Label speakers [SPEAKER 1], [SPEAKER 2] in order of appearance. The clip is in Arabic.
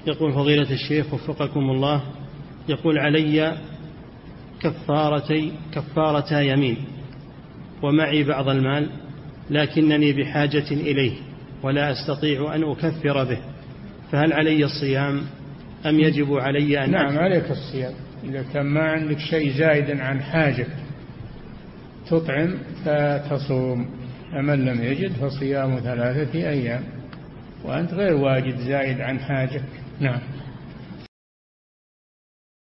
[SPEAKER 1] يقول فضيلة الشيخ وفقكم الله، يقول علي كفارة يمين ومعي بعض المال لكنني بحاجة إليه ولا أستطيع أن أكفر به، فهل علي الصيام أم يجب علي أن
[SPEAKER 2] نعم عليك الصيام. إذا كان ما عندك شيء زائد عن حاجة تطعم فتصوم، فمن لم يجد فصيام 3 أيام، وأنت غير واجد زائد عن حاجة. نعم.